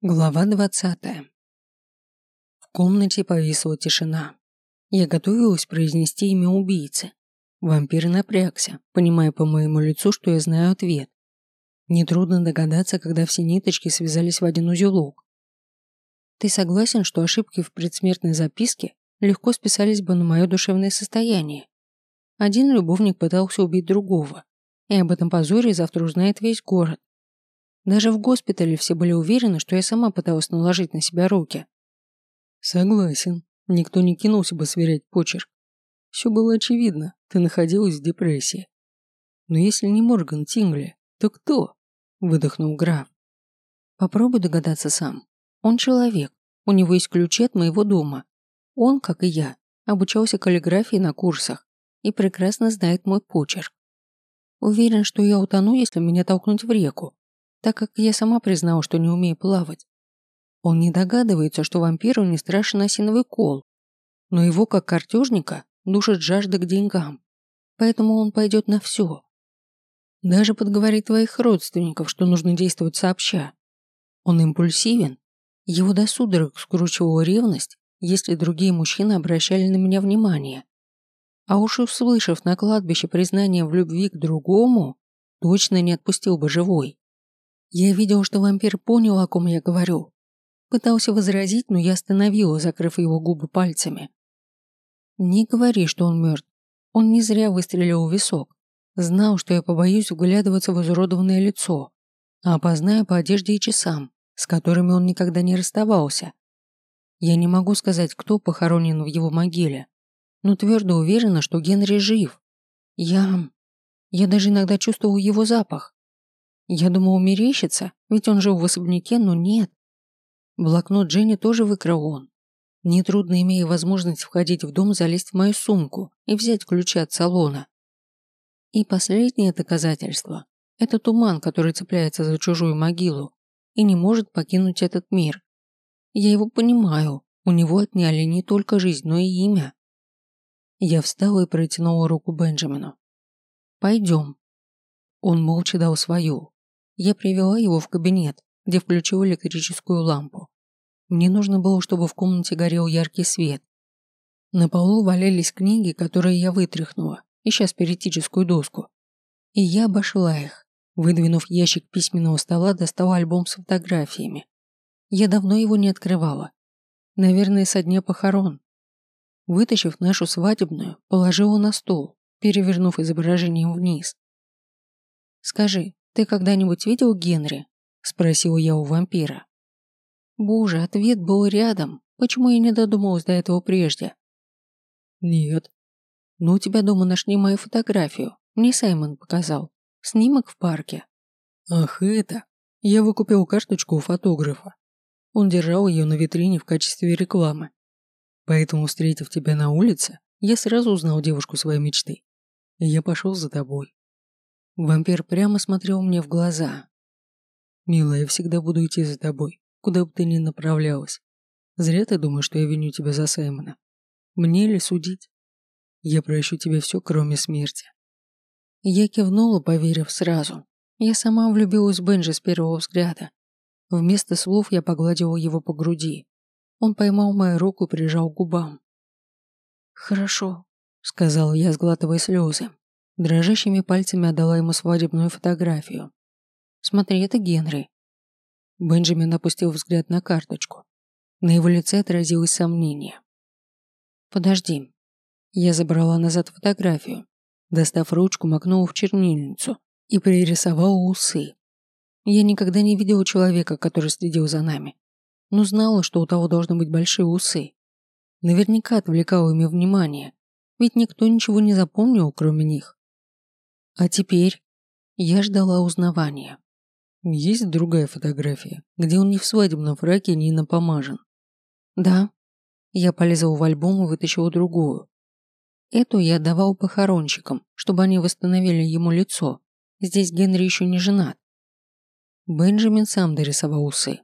Глава 20. В комнате повисла тишина. Я готовилась произнести имя убийцы. Вампир напрягся, понимая по моему лицу, что я знаю ответ. Нетрудно догадаться, когда все ниточки связались в один узелок. Ты согласен, что ошибки в предсмертной записке легко списались бы на мое душевное состояние? Один любовник пытался убить другого, и об этом позоре завтра узнает весь город. Даже в госпитале все были уверены, что я сама пыталась наложить на себя руки. Согласен. Никто не кинулся бы сверять почерк. Все было очевидно, ты находилась в депрессии. Но если не Морган Тингли, то кто? Выдохнул граф. Попробуй догадаться сам. Он человек, у него есть ключи от моего дома. Он, как и я, обучался каллиграфии на курсах и прекрасно знает мой почерк. Уверен, что я утону, если меня толкнуть в реку, так как я сама признала, что не умею плавать. Он не догадывается, что вампиру не страшен осиновый кол, но его, как картежника, душит жажда к деньгам, поэтому он пойдет на все. Даже подговорит твоих родственников, что нужно действовать сообща. Он импульсивен, его до судорог скручивала ревность, если другие мужчины обращали на меня внимание. А уж услышав на кладбище признание в любви к другому, точно не отпустил бы живой. Я видел, что вампир понял, о ком я говорю. Пытался возразить, но я остановила, закрыв его губы пальцами. Не говори, что он мертв. Он не зря выстрелил в висок. Знал, что я побоюсь вглядываться в изуродованное лицо, а опознаю по одежде и часам, с которыми он никогда не расставался. Я не могу сказать, кто похоронен в его могиле, но твердо уверена, что Генри жив. Я даже иногда чувствовал его запах. Я думал, мерещится, ведь он жил в особняке, но нет. Блокнот Дженни тоже выкрал он. Нетрудно, имея возможность входить в дом, залезть в мою сумку и взять ключи от салона. И последнее доказательство – это туман, который цепляется за чужую могилу и не может покинуть этот мир. Я его понимаю, у него отняли не только жизнь, но и имя. Я встала и протянула руку Бенджамину. «Пойдем». Он молча дал свою. Я привела его в кабинет, где включила электрическую лампу. Мне нужно было, чтобы в комнате горел яркий свет. На полу валялись книги, которые я вытряхнула, ища спиритическую доску. И я обошла их. Выдвинув ящик письменного стола, достала альбом с фотографиями. Я давно его не открывала. Наверное, со дня похорон. Вытащив нашу свадебную, положила на стол, перевернув изображением вниз. «Скажи, ты когда-нибудь видел Генри?» – спросила я у вампира. Боже, ответ был рядом. Почему я не додумалась до этого прежде? Нет. Но у тебя дома нашли мою фотографию. Мне Саймон показал. Снимок в парке. Ах, это. Я выкупил карточку у фотографа. Он держал ее на витрине в качестве рекламы. Поэтому, встретив тебя на улице, я сразу узнал девушку своей мечты. И я пошел за тобой. Вампир прямо смотрел мне в глаза. Милая, я всегда буду идти за тобой, куда бы ты ни направлялась. Зря ты думаешь, что я виню тебя за Саймона. Мне ли судить? Я прощу тебе все, кроме смерти. Я кивнула, поверив сразу. Я сама влюбилась в Бенджи с первого взгляда. Вместо слов я погладила его по груди. Он поймал мою руку и прижал к губам. «Хорошо», — сказала я, сглатывая слезы. Дрожащими пальцами отдала ему свадебную фотографию. «Смотри, это Генри». Бенджамин опустил взгляд на карточку. На его лице отразилось сомнение. «Подожди». Я забрала назад фотографию. Достав ручку, макнула в чернильницу и пририсовала усы. Я никогда не видела человека, который следил за нами, но знала, что у того должны быть большие усы. Наверняка отвлекала ими внимание, ведь никто ничего не запомнил, кроме них. А теперь я ждала узнавания. Есть другая фотография, где он не в свадебном фраке, не напомажен. Да. Я полезла в альбом и вытащила другую. Эту я отдавал похоронщикам, чтобы они восстановили ему лицо. Здесь Генри еще не женат. Бенджамин сам дорисовал усы.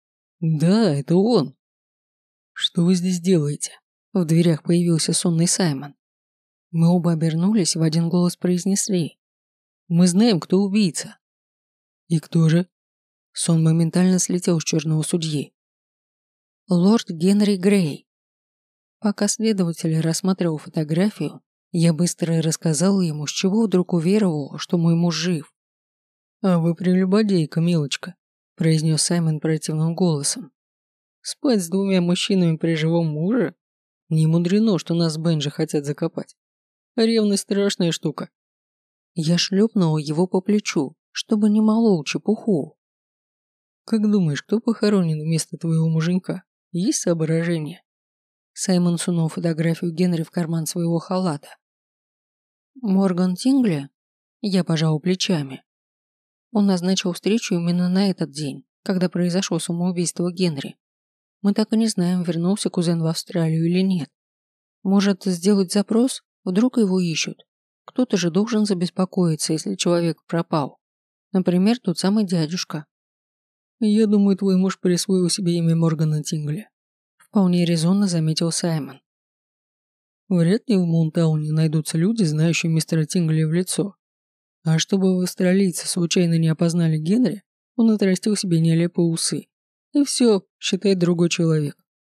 Да, это он. Что вы здесь делаете? В дверях появился сонный Саймон. Мы оба обернулись и в один голос произнесли. Мы знаем, кто убийца. И кто же? Сон моментально слетел с черного судьи. Лорд Генри Грей. Пока следователь рассматривал фотографию, я быстро рассказал ему, с чего вдруг уверовал, что мой муж жив. «А вы прелюбодейка, милочка», – произнес Саймон противным голосом. «Спать с двумя мужчинами при живом муже? Не мудрено, что нас с Бенджи хотят закопать. Ревность страшная штука». Я шлепнул его по плечу, чтобы не молол чепуху. «Как думаешь, кто похоронен вместо твоего муженька? Есть соображения?» Саймон сунул фотографию Генри в карман своего халата. «Морган Тингли?» Я пожал плечами. Он назначил встречу именно на этот день, когда произошло самоубийство Генри. Мы так и не знаем, вернулся кузен в Австралию или нет. Может, сделать запрос? Вдруг его ищут. Кто-то же должен забеспокоиться, если человек пропал. Например, тот самый дядюшка. «Я думаю, твой муж присвоил себе имя Моргана Тингли», вполне резонно заметил Саймон. «Вряд ли в Мунтауне найдутся люди, знающие мистера Тингли в лицо. А чтобы австралийцы случайно не опознали Генри, он отрастил себе нелепые усы. И все, считай, другой человек.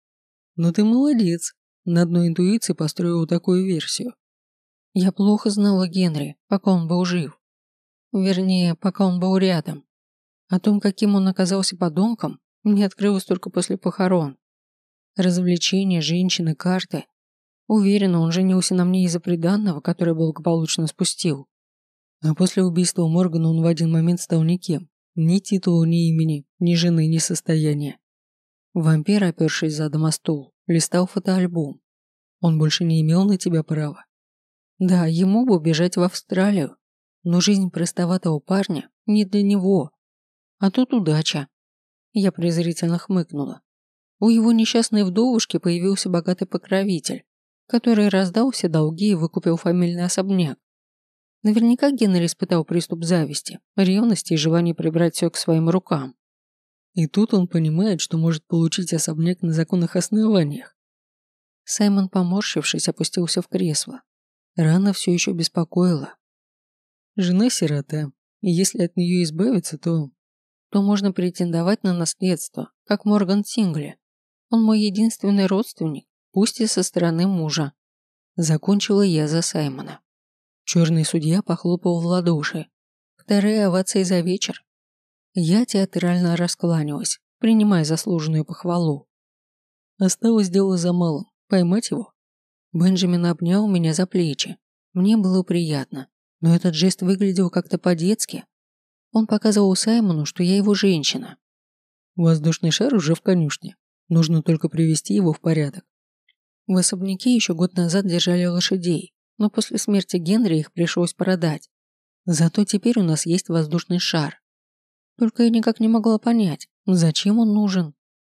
Но ты молодец, на одной интуиции построил такую версию. Я плохо знала Генри, пока он был жив. Вернее, пока он был рядом. О том, каким он оказался подонком, мне открылось только после похорон. Развлечения, женщины, карты. Уверена, он женился на мне из-за приданного, которое благополучно спустил. А после убийства Моргана он в один момент стал никем. Ни титула, ни имени, ни жены, ни состояния. Вампир, опершись задом о стул, листал фотоальбом. Он больше не имел на тебя права. Да, ему бы бежать в Австралию, но жизнь простоватого парня не для него. А тут удача. Я презрительно хмыкнула. У его несчастной вдовушки появился богатый покровитель, который раздал все долги и выкупил фамильный особняк. Наверняка Генри испытал приступ зависти, ревности и желания прибрать все к своим рукам. И тут он понимает, что может получить особняк на законных основаниях. Саймон, поморщившись, опустился в кресло. Рана все еще беспокоила. Жена сирота, и если от нее избавиться, то можно претендовать на наследство, как Морган Тингли. Он мой единственный родственник, пусть и со стороны мужа. Закончила я за Саймона. Черный судья похлопал в ладоши. Вторая овация за вечер. Я театрально раскланялась, принимая заслуженную похвалу. Осталось дело за малым – поймать его. Бенджамин обнял меня за плечи. Мне было приятно, но этот жест выглядел как-то по-детски. Он показывал Саймону, что я его женщина. Воздушный шар уже в конюшне. Нужно только привести его в порядок. В особняке еще год назад держали лошадей, но после смерти Генри их пришлось продать. Зато теперь у нас есть воздушный шар. Только я никак не могла понять, зачем он нужен.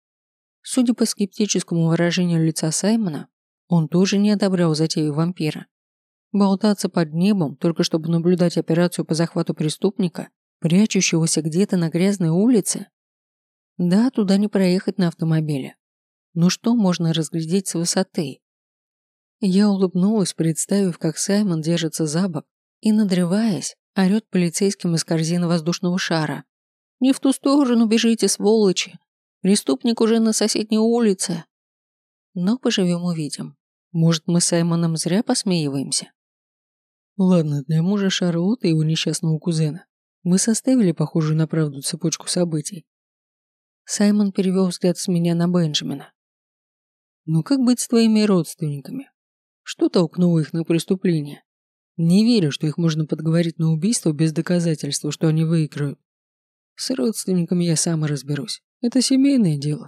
Судя по скептическому выражению лица Саймона, он тоже не одобрял затею вампира. Болтаться под небом, только чтобы наблюдать операцию по захвату преступника, прячущегося где-то на грязной улице? Да, туда не проехать на автомобиле. Но что можно разглядеть с высоты? Я улыбнулась, представив, как Саймон держится за бок и, надрываясь, орет полицейским из корзины воздушного шара. «Не в ту сторону бежите, сволочи! Преступник уже на соседней улице!» Но поживем-увидим. Может, мы с Саймоном зря посмеиваемся? Ладно, для мужа Шарлотты и его несчастного кузена мы составили похожую на правду цепочку событий. Саймон перевел взгляд с меня на Бенджамина. «Ну как быть с твоими родственниками? Что толкнуло их на преступление? Не верю, что их можно подговорить на убийство без доказательства, что они выиграют. С родственниками я сама разберусь. Это семейное дело».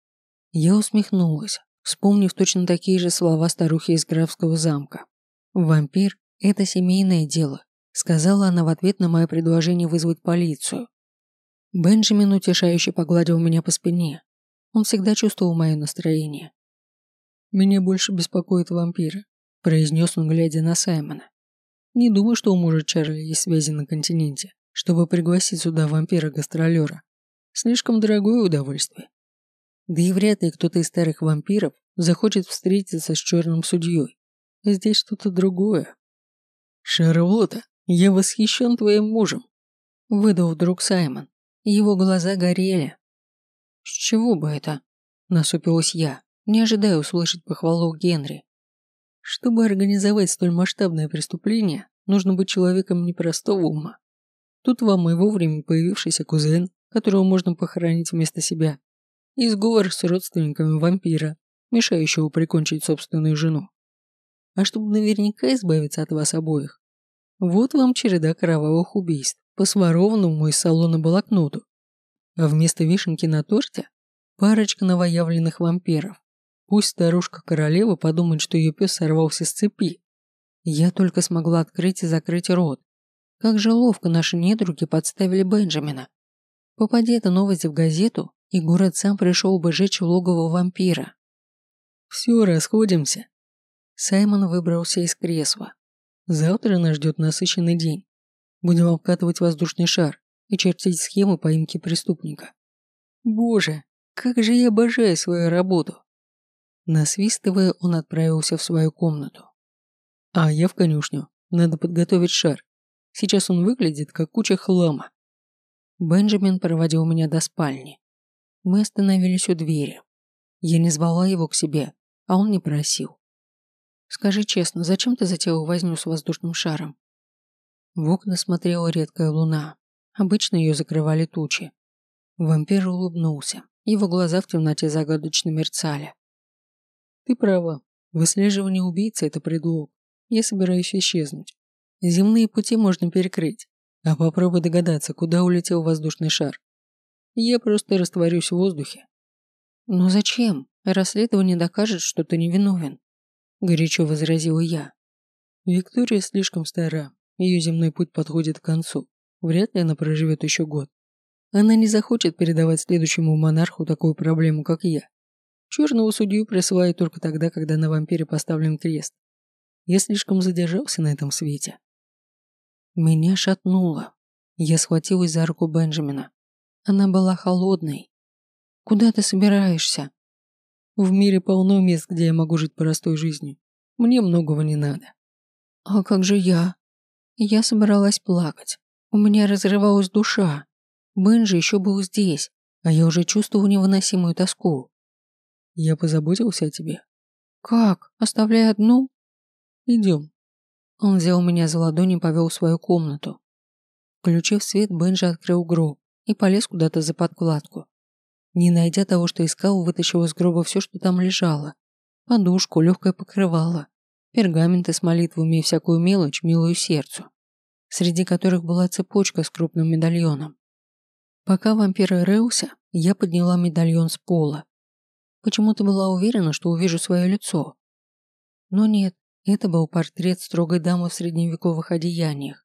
Я усмехнулась, вспомнив точно такие же слова старухи из графского замка. «Вампир – это семейное дело», – сказала она в ответ на мое предложение вызвать полицию. Бенджамин утешающе погладил меня по спине. Он всегда чувствовал мое настроение. «Меня больше беспокоит вампиры», – произнес он, глядя на Саймона. «Не думаю, что у мужа Чарли есть связи на континенте, чтобы пригласить сюда вампира-гастролера. Слишком дорогое удовольствие. Да и вряд ли кто-то из старых вампиров захочет встретиться с черным судьей. Здесь что-то другое». «Шарлотта, я восхищен твоим мужем», – выдал вдруг Саймон. Его глаза горели. «С чего бы это?» – насупилась я, не ожидая услышать похвалу Генри. Чтобы организовать столь масштабное преступление, нужно быть человеком непростого ума. Тут вам и вовремя появившийся кузен, которого можно похоронить вместо себя, и сговор с родственниками вампира, мешающего прикончить собственную жену. А чтобы наверняка избавиться от вас обоих, вот вам череда кровавых убийств по сворованному из салона блокноту. А вместо вишенки на торте парочка новоявленных вампиров. Пусть старушка-королева подумает, что ее пес сорвался с цепи. Я только смогла открыть и закрыть рот. Как же ловко наши недруги подставили Бенджамина. Попади эта новость в газету, и город сам пришел бы жечь логово вампира. Все, расходимся. Саймон выбрался из кресла. Завтра нас ждет насыщенный день. Будем обкатывать воздушный шар и чертить схемы поимки преступника. Боже, как же я обожаю свою работу. Насвистывая, он отправился в свою комнату. А я в конюшню. Надо подготовить шар. Сейчас он выглядит как куча хлама. Бенджамин проводил меня до спальни. Мы остановились у двери. Я не звала его к себе, а он не просил. «Скажи честно, зачем ты затеял возню с воздушным шаром?» В окна смотрела редкая луна. Обычно ее закрывали тучи. Вампир улыбнулся. Его глаза в темноте загадочно мерцали. «Ты права. Выслеживание убийцы – это предлог. Я собираюсь исчезнуть. Земные пути можно перекрыть. А попробуй догадаться, куда улетел воздушный шар. Я просто растворюсь в воздухе». «Но зачем? Расследование докажет, что ты невиновен», – горячо возразила я. Виктория слишком стара. Ее земной путь подходит к концу. Вряд ли она проживет еще год. Она не захочет передавать следующему монарху такую проблему, как я. Черного судью присылают только тогда, когда на вампире поставлен крест. Я слишком задержался на этом свете. Меня шатнуло. Я схватилась за руку Бенджамина. Она была холодной. «Куда ты собираешься?» «В мире полно мест, где я могу жить простой жизнью. Мне многого не надо». «А как же я?» Я собралась плакать. У меня разрывалась душа. Бенджи еще был здесь, а я уже чувствовал невыносимую тоску. «Я позаботился о тебе». «Как? Оставляя одну?» «Идем». Он взял меня за ладонь и повел в свою комнату. Включив свет, Бенджи открыл гроб и полез куда-то за подкладку. Не найдя того, что искал, вытащил из гроба все, что там лежало. Подушку, легкое покрывало, пергаменты с молитвами и всякую мелочь, милую сердцу, среди которых была цепочка с крупным медальоном. Пока вампир рылся, я подняла медальон с пола. Почему-то была уверена, что увижу свое лицо. Но нет, это был портрет строгой дамы в средневековых одеяниях.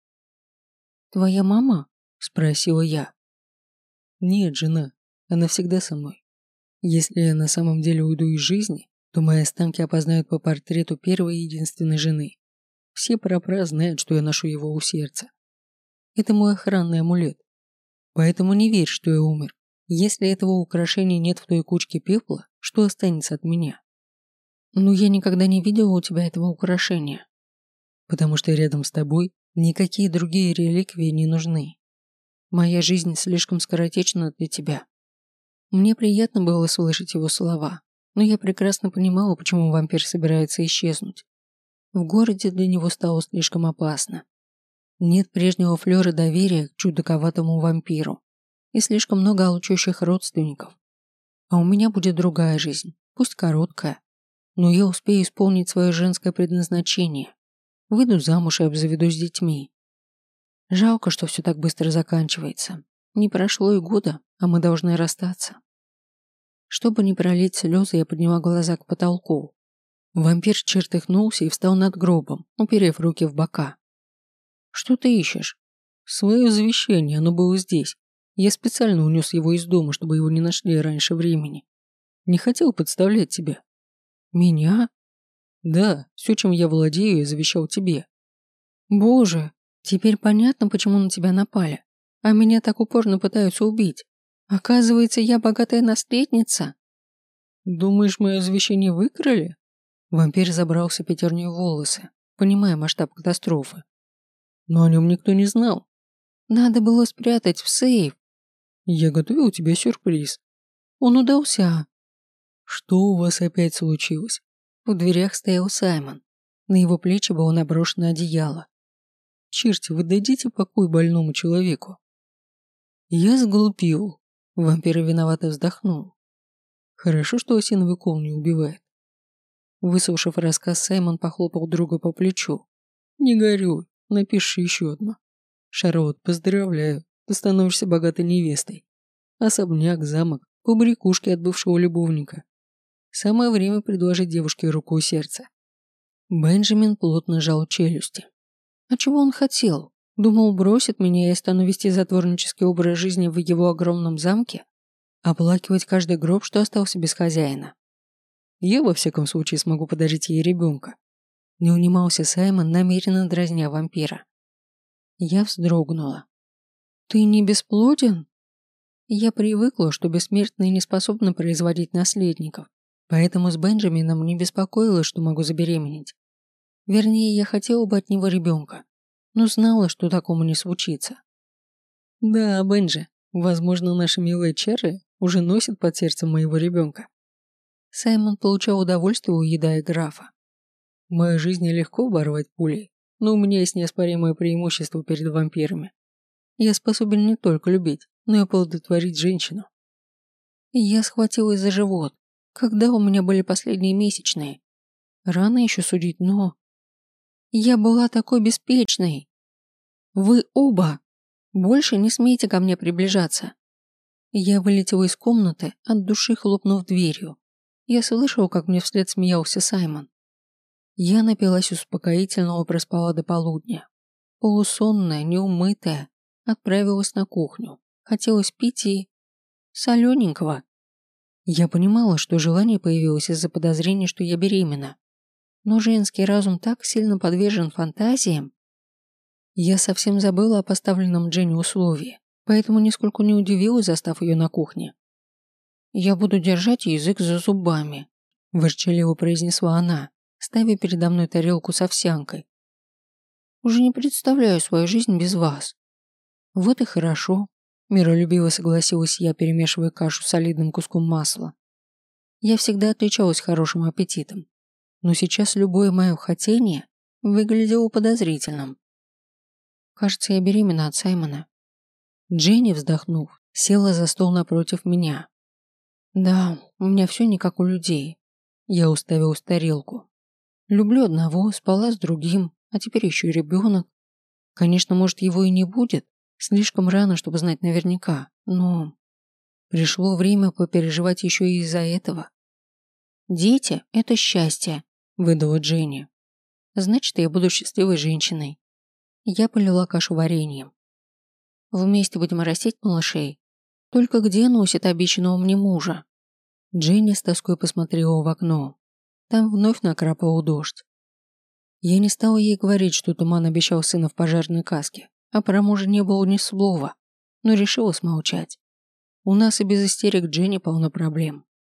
«Твоя мама?» – спросила я. «Нет, жена. Она всегда со мной. Если я на самом деле уйду из жизни, то мои останки опознают по портрету первой и единственной жены. Все прапра знают, что я ношу его у сердца. Это мой охранный амулет. Поэтому не верь, что я умер. Если этого украшения нет в той кучке пепла, что останется от меня?» «Но я никогда не видела у тебя этого украшения». «Потому что рядом с тобой никакие другие реликвии не нужны. Моя жизнь слишком скоротечна для тебя». Мне приятно было слышать его слова, но я прекрасно понимала, почему вампир собирается исчезнуть. В городе для него стало слишком опасно. Нет прежнего флера доверия к чудаковатому вампиру и слишком много алчущих родственников. А у меня будет другая жизнь, пусть короткая, но я успею исполнить свое женское предназначение. Выйду замуж и обзаведусь детьми. Жалко, что все так быстро заканчивается. Не прошло и года, а мы должны расстаться. Чтобы не пролить слезы, я подняла глаза к потолку. Вампир чертыхнулся и встал над гробом, уперев руки в бока. «Что ты ищешь?» «Свое завещание, оно было здесь. Я специально унес его из дома, чтобы его не нашли раньше времени. Не хотел подставлять тебя». «Меня?» «Да, все, чем я владею, я завещал тебе». «Боже, теперь понятно, почему на тебя напали. А меня так упорно пытаются убить. Оказывается, я богатая наследница». «Думаешь, мое завещание выкрали?» Вампир забрался пятерней в волосы, понимая масштаб катастрофы. «Но о нем никто не знал». «Надо было спрятать в сейф». Я готовил тебе сюрприз. Он удался. Что у вас опять случилось? В дверях стоял Саймон. На его плечи было наброшено одеяло. Черти, вы дадите покой больному человеку? Я сглупил. Вампир виновато вздохнул. Хорошо, что осиновый кол не убивает. Выслушав рассказ, Саймон похлопал друга по плечу. Не горюй, напиши еще одно. Шарлотт, поздравляю, ты становишься богатой невестой. Особняк, замок, побрякушки от бывшего любовника. Самое время предложить девушке руку и сердце. Бенджамин плотно сжал челюсти. А чего он хотел? Думал, бросит меня и я стану вести затворнический образ жизни в его огромном замке? Оплакивать каждый гроб, что остался без хозяина? Я, во всяком случае, смогу подарить ей ребенка. Не унимался Саймон, намеренно дразня вампира. Я вздрогнула. Ты не бесплоден? Я привыкла, что бессмертные не способны производить наследников, поэтому с Бенджамином не беспокоилась, что могу забеременеть. Вернее, я хотела бы от него ребенка, но знала, что такому не случится. Да, Бенджи, возможно, наша милая Черри уже носит под сердцем моего ребенка. Саймон получал удовольствие, уедая графа. В моей жизни легко оборвать пулей, но у меня есть неоспоримое преимущество перед вампирами. Я способен не только любить, но и оплодотворить женщину. Я схватилась за живот, когда у меня были последние месячные. Рано еще судить, но... Я была такой беспечной. Вы оба больше не смейте ко мне приближаться. Я вылетела из комнаты, от души хлопнув дверью. Я слышала, как мне вслед смеялся Саймон. Я напилась успокоительного, проспала до полудня. Полусонная, неумытая, отправилась на кухню. Хотелось пить и... солененького. Я понимала, что желание появилось из-за подозрения, что я беременна. Но женский разум так сильно подвержен фантазиям. Я совсем забыла о поставленном Дженни условии, поэтому нисколько не удивилась, застав ее на кухне. «Я буду держать язык за зубами», – ворчаливо произнесла она, ставя передо мной тарелку с овсянкой. «Уже не представляю свою жизнь без вас». «Вот и хорошо», – миролюбиво согласилась я, перемешивая кашу с солидным куском масла. Я всегда отличалась хорошим аппетитом, но сейчас любое мое хотение выглядело подозрительным. Кажется, я беременна от Саймона. Дженни, вздохнув, села за стол напротив меня. Да, у меня все не как у людей. Я уставилась в тарелку. Люблю одного, спала с другим, а теперь еще и ребенок. Конечно, может, его и не будет. Слишком рано, чтобы знать наверняка, но... Пришло время попереживать еще и из-за этого. «Дети – это счастье», – выдала Дженни. «Значит, я буду счастливой женщиной». Я полила кашу вареньем. «Вместе будем растить малышей. Только где носит обещанного мне мужа?» Дженни с тоской посмотрела в окно. Там вновь накрапывал дождь. Я не стала ей говорить, что Туман обещал сына в пожарной каске, а про мужа не было ни слова, но решила смолчать. У нас и без истерик Дженни полно проблем.